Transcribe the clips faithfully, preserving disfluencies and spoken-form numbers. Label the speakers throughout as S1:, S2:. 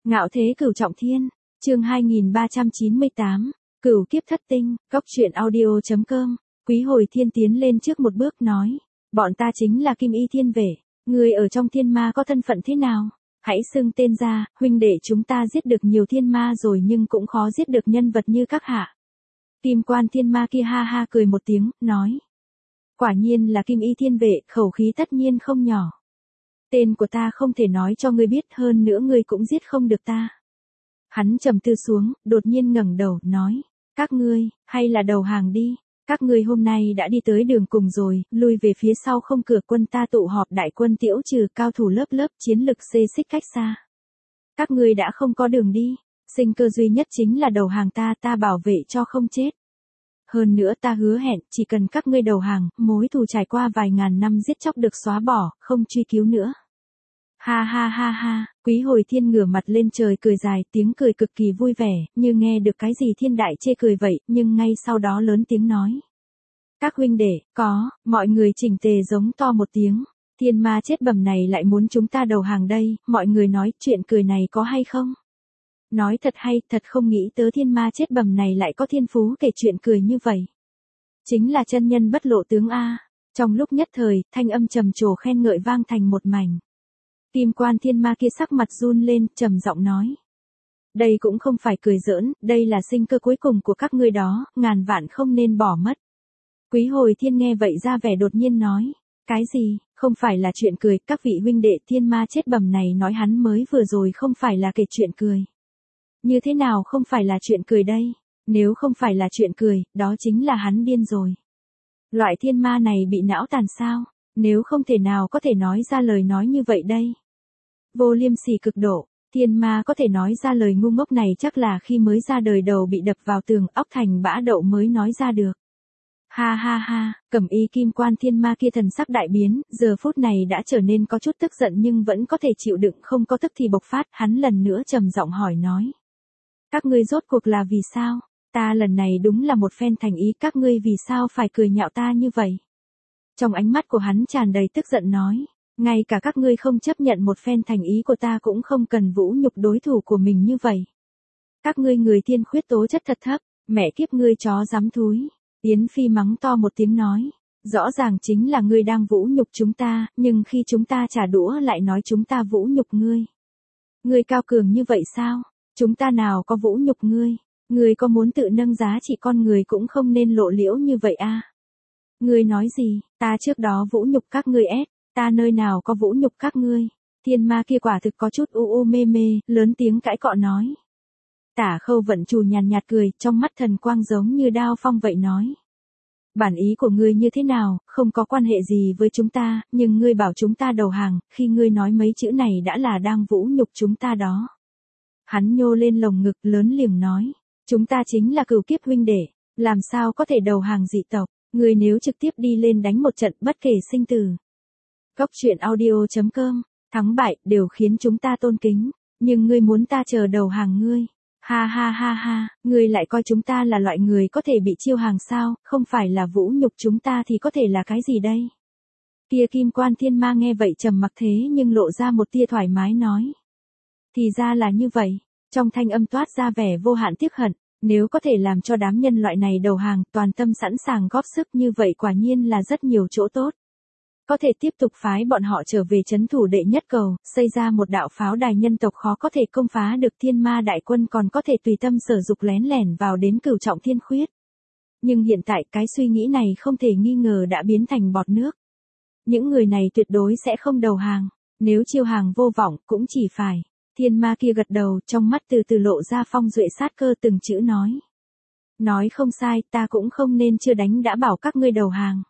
S1: Ngạo thế cửu trọng thiên, chương hai nghìn ba trăm chín mươi tám, cửu kiếp thất tinh, góc truyện audio.com, Quý Hồi Thiên tiến lên trước một bước nói, bọn ta chính là Kim Y Thiên Vệ, người ở trong thiên ma có thân phận thế nào? Hãy xưng tên ra, huynh đệ chúng ta giết được nhiều thiên ma rồi nhưng cũng khó giết được nhân vật như các hạ. Kim Quan thiên ma kia ha ha cười một tiếng, nói. Quả nhiên là Kim Y Thiên Vệ, khẩu khí tất nhiên không nhỏ. Tên của ta không thể nói cho ngươi biết, hơn nữa ngươi cũng giết không được ta. Hắn trầm tư xuống, đột nhiên ngẩng đầu, nói. Các ngươi, hay là đầu hàng đi. Các ngươi hôm nay đã đi tới đường cùng rồi, lui về phía sau không cửa, quân ta tụ họp đại quân tiễu trừ, cao thủ lớp lớp, chiến lực xê xích cách xa. Các ngươi đã không có đường đi, sinh cơ duy nhất chính là đầu hàng ta, ta bảo vệ cho không chết. Hơn nữa ta hứa hẹn, chỉ cần các ngươi đầu hàng, mối thù trải qua vài ngàn năm giết chóc được xóa bỏ, không truy cứu nữa. Ha ha ha ha, Quý Hồi Thiên ngửa mặt lên trời cười dài, tiếng cười cực kỳ vui vẻ, như nghe được cái gì thiên đại chê cười vậy, nhưng ngay sau đó lớn tiếng nói. Các huynh đệ, có, mọi người chỉnh tề giống to một tiếng, thiên ma chết bầm này lại muốn chúng ta đầu hàng đây, mọi người nói chuyện cười này có hay không? Nói thật hay, thật không nghĩ tới thiên ma chết bầm này lại có thiên phú kể chuyện cười như vậy. Chính là chân nhân bất lộ tướng A. Trong lúc nhất thời, thanh âm trầm trồ khen ngợi vang thành một mảnh. Kim Quan thiên ma kia sắc mặt run lên, trầm giọng nói. Đây cũng không phải cười giỡn, đây là sinh cơ cuối cùng của các ngươi đó, ngàn vạn không nên bỏ mất. Quý Hồi Thiên nghe vậy ra vẻ đột nhiên nói. Cái gì, không phải là chuyện cười, các vị huynh đệ thiên ma chết bầm này nói hắn mới vừa rồi không phải là kể chuyện cười. Như thế nào không phải là chuyện cười đây? Nếu không phải là chuyện cười, đó chính là hắn điên rồi. Loại thiên ma này bị não tàn sao? Nếu không thể nào có thể nói ra lời nói như vậy đây. Vô liêm sỉ cực độ, thiên ma có thể nói ra lời ngu ngốc này chắc là khi mới ra đời đầu bị đập vào tường, óc thành bã đậu mới nói ra được. Ha ha ha, Cẩm Y Kim Quan thiên ma kia thần sắc đại biến, giờ phút này đã trở nên có chút tức giận nhưng vẫn có thể chịu đựng, không có tức thì bộc phát, hắn lần nữa trầm giọng hỏi nói. Các ngươi rốt cuộc là vì sao? Ta lần này đúng là một phen thành ý, các ngươi vì sao phải cười nhạo ta như vậy? Trong ánh mắt của hắn tràn đầy tức giận nói, ngay cả các ngươi không chấp nhận một phen thành ý của ta cũng không cần vũ nhục đối thủ của mình như vậy. Các ngươi người thiên khuyết tố chất thật thấp, mẹ kiếp ngươi chó dám thúi. Yến Phi mắng to một tiếng nói, rõ ràng chính là ngươi đang vũ nhục chúng ta, nhưng khi chúng ta trả đũa lại nói chúng ta vũ nhục ngươi. Ngươi cao cường như vậy sao? Chúng ta nào có vũ nhục ngươi, ngươi có muốn tự nâng giá trị con người cũng không nên lộ liễu như vậy a. Ngươi nói gì, ta trước đó vũ nhục các ngươi ép, ta nơi nào có vũ nhục các ngươi. Thiên ma kia quả thực có chút u u mê mê, lớn tiếng cãi cọ nói. Tả Khâu Vận Trù nhàn nhạt cười, trong mắt thần quang giống như đao phong vậy nói. Bản ý của ngươi như thế nào, không có quan hệ gì với chúng ta, nhưng ngươi bảo chúng ta đầu hàng, khi ngươi nói mấy chữ này đã là đang vũ nhục chúng ta đó. Hắn nhô lên lồng ngực lớn liềm nói, chúng ta chính là cửu kiếp huynh đệ, làm sao có thể đầu hàng dị tộc, ngươi nếu trực tiếp đi lên đánh một trận bất kể sinh tử. Góc truyện audio.com, thắng bại đều khiến chúng ta tôn kính, nhưng ngươi muốn ta chờ đầu hàng ngươi. Ha ha ha ha, ngươi lại coi chúng ta là loại người có thể bị chiêu hàng sao, không phải là vũ nhục chúng ta thì có thể là cái gì đây? Kia Kim Quan thiên ma nghe vậy trầm mặc thế nhưng lộ ra một tia thoải mái nói. Thì ra là như vậy, trong thanh âm toát ra vẻ vô hạn tiếc hận, nếu có thể làm cho đám nhân loại này đầu hàng, toàn tâm sẵn sàng góp sức như vậy quả nhiên là rất nhiều chỗ tốt. Có thể tiếp tục phái bọn họ trở về trấn thủ đệ nhất cầu, xây ra một đạo pháo đài nhân tộc khó có thể công phá được thiên ma đại quân, còn có thể tùy tâm sở dục lén lẻn vào đến cửu trọng thiên khuyết. Nhưng hiện tại cái suy nghĩ này không thể nghi ngờ đã biến thành bọt nước. Những người này tuyệt đối sẽ không đầu hàng, nếu chiêu hàng vô vọng cũng chỉ phải. Thiên ma kia gật đầu, trong mắt từ từ lộ ra phong duệ sát cơ, từng chữ nói. Nói không sai, ta cũng không nên chưa đánh đã bảo các ngươi đầu hàng.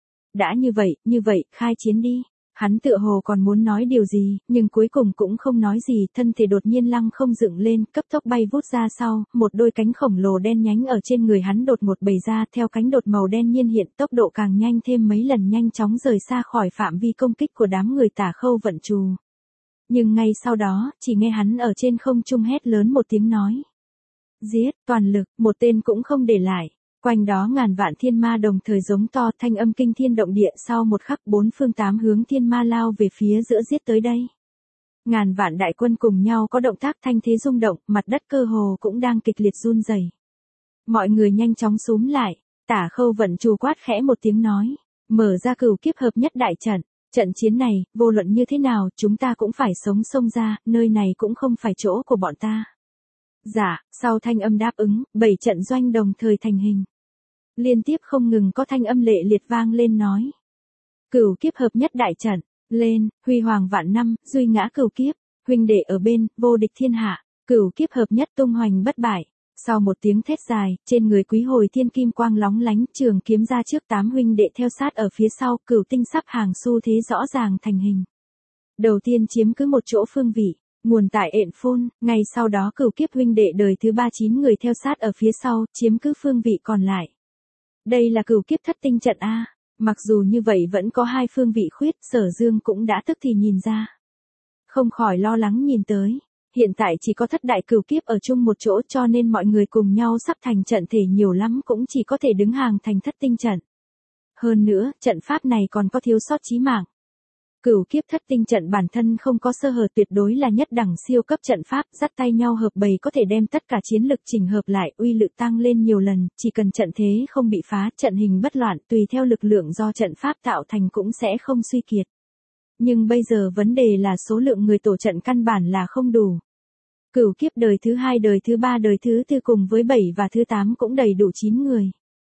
S1: Đã như vậy, như vậy, khai chiến đi. Hắn tựa hồ còn muốn nói điều gì, nhưng cuối cùng cũng không nói gì, thân thể đột nhiên lăng không dựng lên, cấp tốc bay vút ra sau, một đôi cánh khổng lồ đen nhánh ở trên người hắn đột ngột bày ra, theo cánh đột màu đen nhiên hiện, tốc độ càng nhanh thêm mấy lần, nhanh chóng rời xa khỏi phạm vi công kích của đám người Tả Khâu Vận Trù. Nhưng ngay sau đó, chỉ nghe hắn ở trên không trung hét lớn một tiếng nói. Giết, toàn lực, một tên cũng không để lại. Quanh đó ngàn vạn thiên ma đồng thời giống to, thanh âm kinh thiên động địa, sau một khắc bốn phương tám hướng thiên ma lao về phía giữa giết tới đây. Ngàn vạn đại quân cùng nhau có động tác thanh thế rung động, mặt đất cơ hồ cũng đang kịch liệt run rẩy. Mọi người nhanh chóng xúm lại, Tả Khâu Vận Trù quát khẽ một tiếng nói, mở ra cửu kiếp hợp nhất đại trận, trận chiến này, vô luận như thế nào, chúng ta cũng phải sống xông ra, nơi này cũng không phải chỗ của bọn ta. Dạ, sau thanh âm đáp ứng, bảy trận doanh đồng thời thành hình. Liên tiếp không ngừng có thanh âm lệ liệt vang lên nói. Cửu kiếp hợp nhất đại trận, lên, huy hoàng vạn năm, duy ngã cửu kiếp, huynh đệ ở bên, vô địch thiên hạ, cửu kiếp hợp nhất tung hoành bất bại. Sau một tiếng thét dài, trên người Quý Hồi Thiên kim quang lóng lánh, trường kiếm ra trước, tám huynh đệ theo sát ở phía sau, cửu tinh sắp hàng xu thế rõ ràng thành hình. Đầu tiên chiếm cứ một chỗ phương vị, nguồn tại Ện Phôn, ngay sau đó cửu kiếp huynh đệ đời thứ ba chín người theo sát ở phía sau, chiếm cứ phương vị còn lại. Đây là cửu kiếp thất tinh trận A, mặc dù như vậy vẫn có hai phương vị khuyết, Sở Dương cũng đã tức thì nhìn ra. Không khỏi lo lắng nhìn tới. Hiện tại chỉ có thất đại cửu kiếp ở chung một chỗ cho nên mọi người cùng nhau sắp thành trận thể nhiều lắm cũng chỉ có thể đứng hàng thành thất tinh trận. Hơn nữa, trận pháp này còn có thiếu sót chí mạng. Cửu kiếp thất tinh trận bản thân không có sơ hở, tuyệt đối là nhất đẳng siêu cấp trận pháp, dắt tay nhau hợp bầy có thể đem tất cả chiến lực chỉnh hợp lại, uy lực tăng lên nhiều lần, chỉ cần trận thế không bị phá, trận hình bất loạn, tùy theo lực lượng do trận pháp tạo thành cũng sẽ không suy kiệt. Nhưng bây giờ vấn đề là số lượng người tổ trận căn bản là không đủ. Cửu kiếp đời thứ hai, đời thứ ba, đời thứ tư cùng với bảy và thứ tám cũng đầy đủ chín người.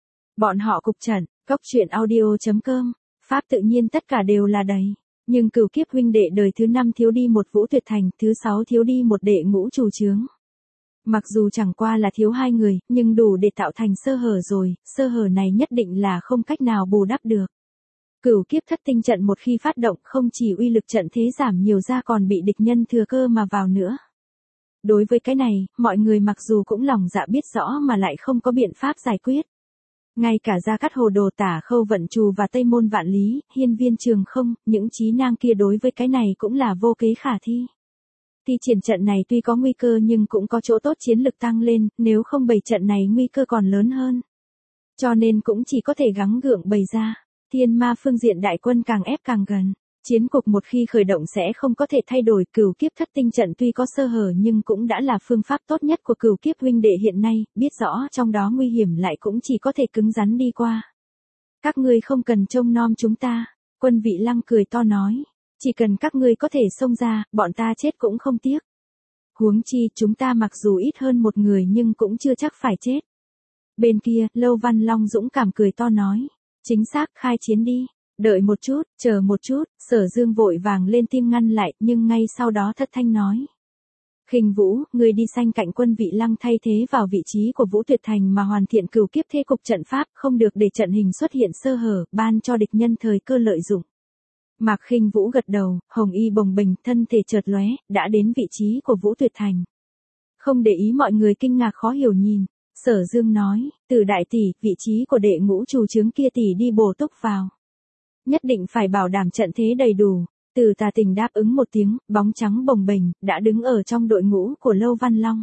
S1: Bọn họ cục trận, góc truyện audio chấm com, pháp tự nhiên tất cả đều là đầy. Nhưng cửu kiếp huynh đệ đời thứ năm thiếu đi một Vũ Tuyệt Thành, thứ sáu thiếu đi một đệ ngũ Trù Chướng. Mặc dù chẳng qua là thiếu hai người, nhưng đủ để tạo thành sơ hở rồi, sơ hở này nhất định là không cách nào bù đắp được. Cửu kiếp thất tinh trận một khi phát động không chỉ uy lực trận thế giảm nhiều ra còn bị địch nhân thừa cơ mà vào nữa. Đối với cái này, mọi người mặc dù cũng lòng dạ biết rõ mà lại không có biện pháp giải quyết. Ngay cả Gia Cát Hồ Đồ, Tả Khâu Vận Trù và Tây Môn Vạn Lý, Hiên Viên Trường Không, những trí nang kia đối với cái này cũng là vô kế khả thi. Thi triển trận này tuy có nguy cơ nhưng cũng có chỗ tốt chiến lực tăng lên, nếu không bày trận này nguy cơ còn lớn hơn. Cho nên cũng chỉ có thể gắng gượng bày ra. Thiên ma phương diện đại quân càng ép càng gần. Chiến cục một khi khởi động sẽ không có thể thay đổi, cửu kiếp thất tinh trận tuy có sơ hở nhưng cũng đã là phương pháp tốt nhất của cửu kiếp huynh đệ hiện nay, biết rõ trong đó nguy hiểm lại cũng chỉ có thể cứng rắn đi qua. Các ngươi không cần trông nom chúng ta, Quân Vị Lăng cười to nói, chỉ cần các ngươi có thể xông ra, bọn ta chết cũng không tiếc. Huống chi chúng ta mặc dù ít hơn một người nhưng cũng chưa chắc phải chết. Bên kia, Lâu Văn Long dũng cảm cười to nói, chính xác, khai chiến đi. Đợi một chút, chờ một chút, Sở Dương vội vàng lên tim ngăn lại, nhưng ngay sau đó thất thanh nói. Khinh Vũ, người đi sanh cạnh Quân Vị Lăng thay thế vào vị trí của Vũ Tuyệt Thành mà hoàn thiện cửu kiếp thế cục trận pháp, không được để trận hình xuất hiện sơ hở, ban cho địch nhân thời cơ lợi dụng. Mạc Khinh Vũ gật đầu, hồng y bồng bềnh, thân thể chợt lóe, đã đến vị trí của Vũ Tuyệt Thành. Không để ý mọi người kinh ngạc khó hiểu nhìn, Sở Dương nói, Từ đại tỷ, vị trí của đệ ngũ Trù Chướng kia tỷ đi bổ túc vào. Nhất định phải bảo đảm trận thế đầy đủ. Từ Tà Tình đáp ứng một tiếng, bóng trắng bồng bềnh, đã đứng ở trong đội ngũ của Lâu Văn Long.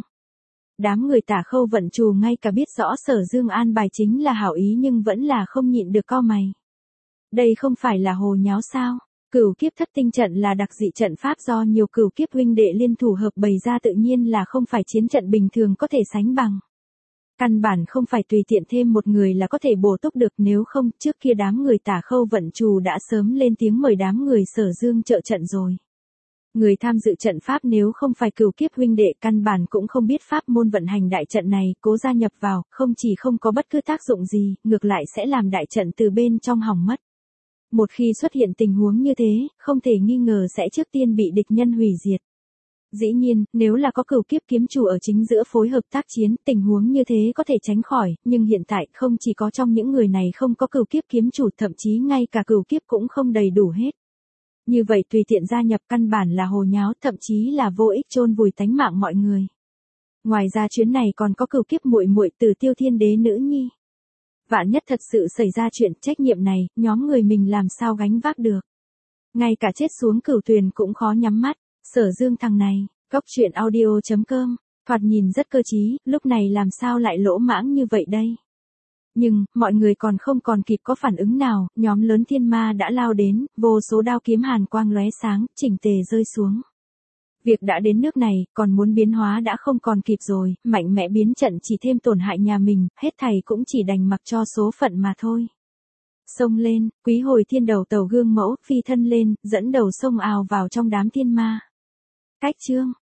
S1: Đám người Tả Khâu Vận Trù ngay cả biết rõ Sở Dương an bài chính là hảo ý nhưng vẫn là không nhịn được cau mày. Đây không phải là hồ nháo sao? Cửu kiếp thất tinh trận là đặc dị trận pháp do nhiều cửu kiếp huynh đệ liên thủ hợp bày ra, tự nhiên là không phải chiến trận bình thường có thể sánh bằng. Căn bản không phải tùy tiện thêm một người là có thể bổ túc được, nếu không, trước kia đám người Tả Khâu Vận Trù đã sớm lên tiếng mời đám người Sở Dương trợ trận rồi. Người tham dự trận pháp nếu không phải cửu kiếp huynh đệ căn bản cũng không biết pháp môn vận hành đại trận này, cố gia nhập vào, không chỉ không có bất cứ tác dụng gì, ngược lại sẽ làm đại trận từ bên trong hỏng mất. Một khi xuất hiện tình huống như thế, không thể nghi ngờ sẽ trước tiên bị địch nhân hủy diệt. Dĩ nhiên, nếu là có cửu kiếp kiếm chủ ở chính giữa phối hợp tác chiến, tình huống như thế có thể tránh khỏi, nhưng hiện tại không chỉ có trong những người này không có cửu kiếp kiếm chủ, thậm chí ngay cả cửu kiếp cũng không đầy đủ hết. Như vậy tùy tiện gia nhập căn bản là hồ nháo, thậm chí là vô ích chôn vùi tánh mạng mọi người. Ngoài ra chuyến này còn có cửu kiếp muội muội Từ Tiêu Thiên Đế nữ nhi. Vạn nhất thật sự xảy ra chuyện, trách nhiệm này, nhóm người mình làm sao gánh vác được. Ngay cả chết xuống cửu thuyền cũng khó nhắm mắt. Sở Dương thằng này, góc truyện audio chấm com, thoạt nhìn rất cơ trí, lúc này làm sao lại lỗ mãng như vậy đây. Nhưng, mọi người còn không còn kịp có phản ứng nào, nhóm lớn thiên ma đã lao đến, vô số đao kiếm hàn quang lóe sáng, chỉnh tề rơi xuống. Việc đã đến nước này, còn muốn biến hóa đã không còn kịp rồi, mạnh mẽ biến trận chỉ thêm tổn hại nhà mình, hết thảy cũng chỉ đành mặc cho số phận mà thôi. Xông lên, Quý Hồi Thiên đầu tàu gương mẫu, phi thân lên, dẫn đầu xông ào vào trong đám thiên ma. Cách chương